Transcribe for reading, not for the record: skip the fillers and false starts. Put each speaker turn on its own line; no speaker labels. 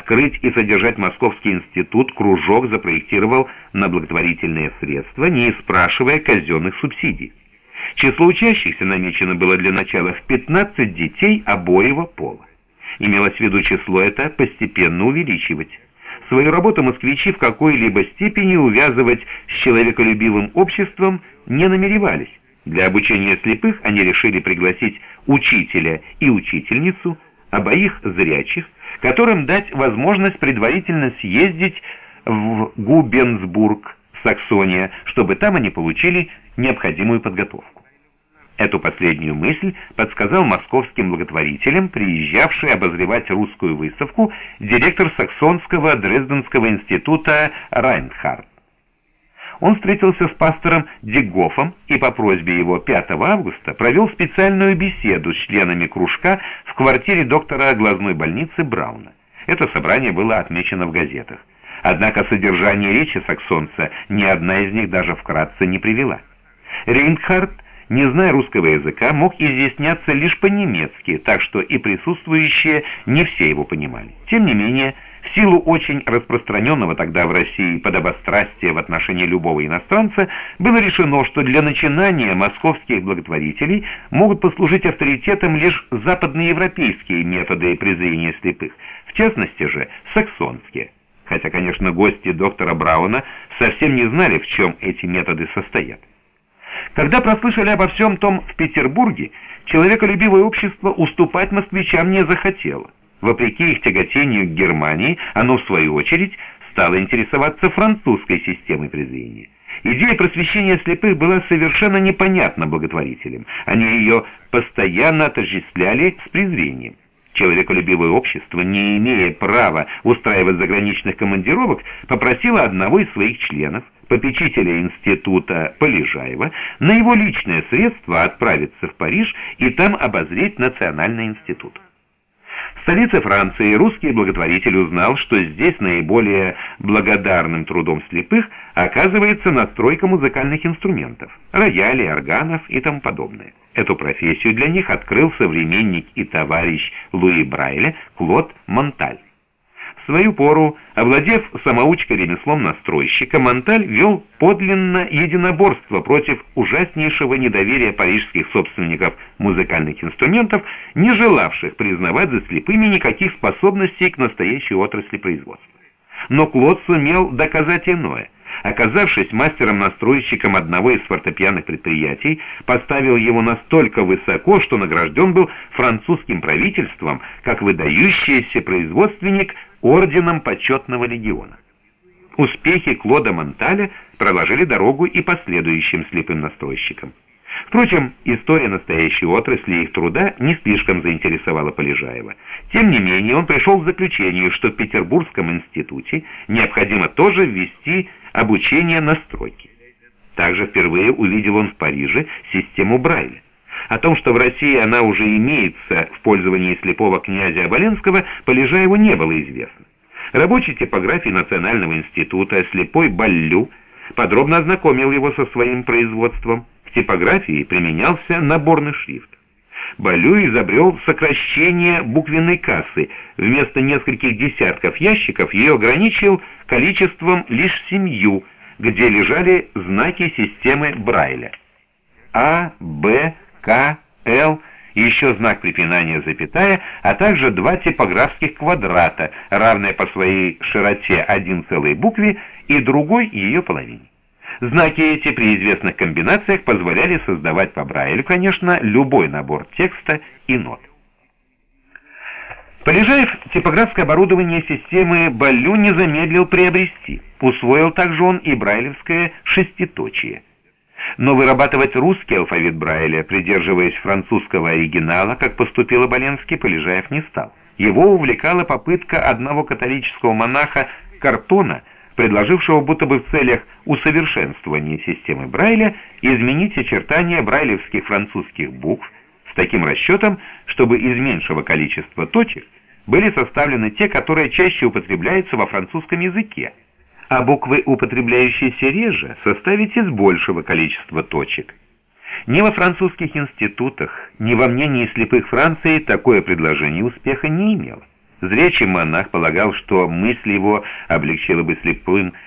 открыть и содержать Московский институт, кружок запроектировал на благотворительные средства, не спрашивая казенных субсидий. Число учащихся намечено было для начала в 15 детей обоего пола. Имелось в виду число это постепенно увеличивать. Свою работу москвичи в какой-либо степени увязывать с человеколюбивым обществом не намеревались. Для обучения слепых они решили пригласить учителя и учительницу, обоих зрячих, которым дать возможность предварительно съездить в Губенсбург, Саксония, чтобы там они получили необходимую подготовку. Эту последнюю мысль подсказал московским благотворителям, приезжавший обозревать русскую выставку, директор Саксонского Дрезденского института Райнхард. Он встретился с пастором Деггофом и по просьбе его 5 августа провел специальную беседу с членами кружка в квартире доктора глазной больницы Брауна. Это собрание было отмечено в газетах. Однако содержание речи саксонца ни одна из них даже вкратце не привела. Рейнхард, не зная русского языка, мог изъясняться лишь по-немецки, так что и присутствующие не все его понимали. Тем не менее, в силу очень распространенного тогда в России подобострастия в отношении любого иностранца, было решено, что для начинания московских благотворителей могут послужить авторитетом лишь западноевропейские методы презрения слепых, в частности же саксонские. Хотя, конечно, гости доктора Брауна совсем не знали, в чем эти методы состоят. Когда прослышали обо всем том в Петербурге, человеколюбивое общество уступать москвичам не захотело. Вопреки их тяготению к Германии, оно, в свою очередь, стало интересоваться французской системой презрения. Идея просвещения слепых была совершенно непонятна благотворителям. Они ее постоянно отождествляли с презрением. Человеколюбивое общество, не имея права устраивать заграничных командировок, попросило одного из своих членов, попечителя института Полежаева, на его личное средство отправиться в Париж и там обозреть Национальный институт. В столице Франции русский благотворитель узнал, что здесь наиболее благодарным трудом слепых оказывается настройка музыкальных инструментов, роялей, органов и тому подобное. Эту профессию для них открыл современник и товарищ Луи Брайля Клод Монталь. В свою пору, овладев самоучкой ремеслом настройщика, Монталь вел подлинно единоборство против ужаснейшего недоверия парижских собственников музыкальных инструментов, не желавших признавать за слепыми никаких способностей к настоящей отрасли производства. Но Клод сумел доказать иное. Оказавшись мастером-настройщиком одного из фортепианных предприятий, поставил его настолько высоко, что награжден был французским правительством как выдающийся производственник орденом почетного легиона. Успехи Клода Монталя проложили дорогу и последующим слепым настройщикам. Впрочем, история настоящей отрасли и их труда не слишком заинтересовала Полежаева. Тем не менее, он пришел к заключению, что в Петербургском институте необходимо тоже ввести обучение настройки. Также впервые увидел он в Париже систему Брайля. О том, что в России она уже имеется в пользовании слепого князя Оболенского, Полежаеву не было известно. Рабочий типографии Национального института слепой Баллю подробно ознакомил его со своим производством. В типографии применялся наборный шрифт. Баллю изобрел сокращение буквенной кассы. Вместо нескольких десятков ящиков ее ограничил количеством лишь 7, где лежали знаки системы Брайля. А, Б, К, Л, еще знак препинания запятая, а также 2 типографских квадрата, равные по своей широте 1 целой букве и другой ее половине. Знаки эти при известных комбинациях позволяли создавать по Брайлю, конечно, любой набор текста и нот. Полежаев типографское оборудование системы Баллю не замедлил приобрести. Усвоил также он и брайлевское шеститочие. Но вырабатывать русский алфавит Брайля, придерживаясь французского оригинала, как поступил Оболенский, Полежаев не стал. Его увлекала попытка одного католического монаха Картона, предложившего будто бы в целях усовершенствования системы Брайля изменить очертания брайлевских французских букв с таким расчетом, чтобы из меньшего количества точек были составлены те, которые чаще употребляются во французском языке, а буквы, употребляющиеся реже, составить из большего количества точек. Ни во французских институтах, ни во мнении слепых Франции такое предложение успеха не имело. Зрячий монах полагал, что мысль его облегчила бы слепым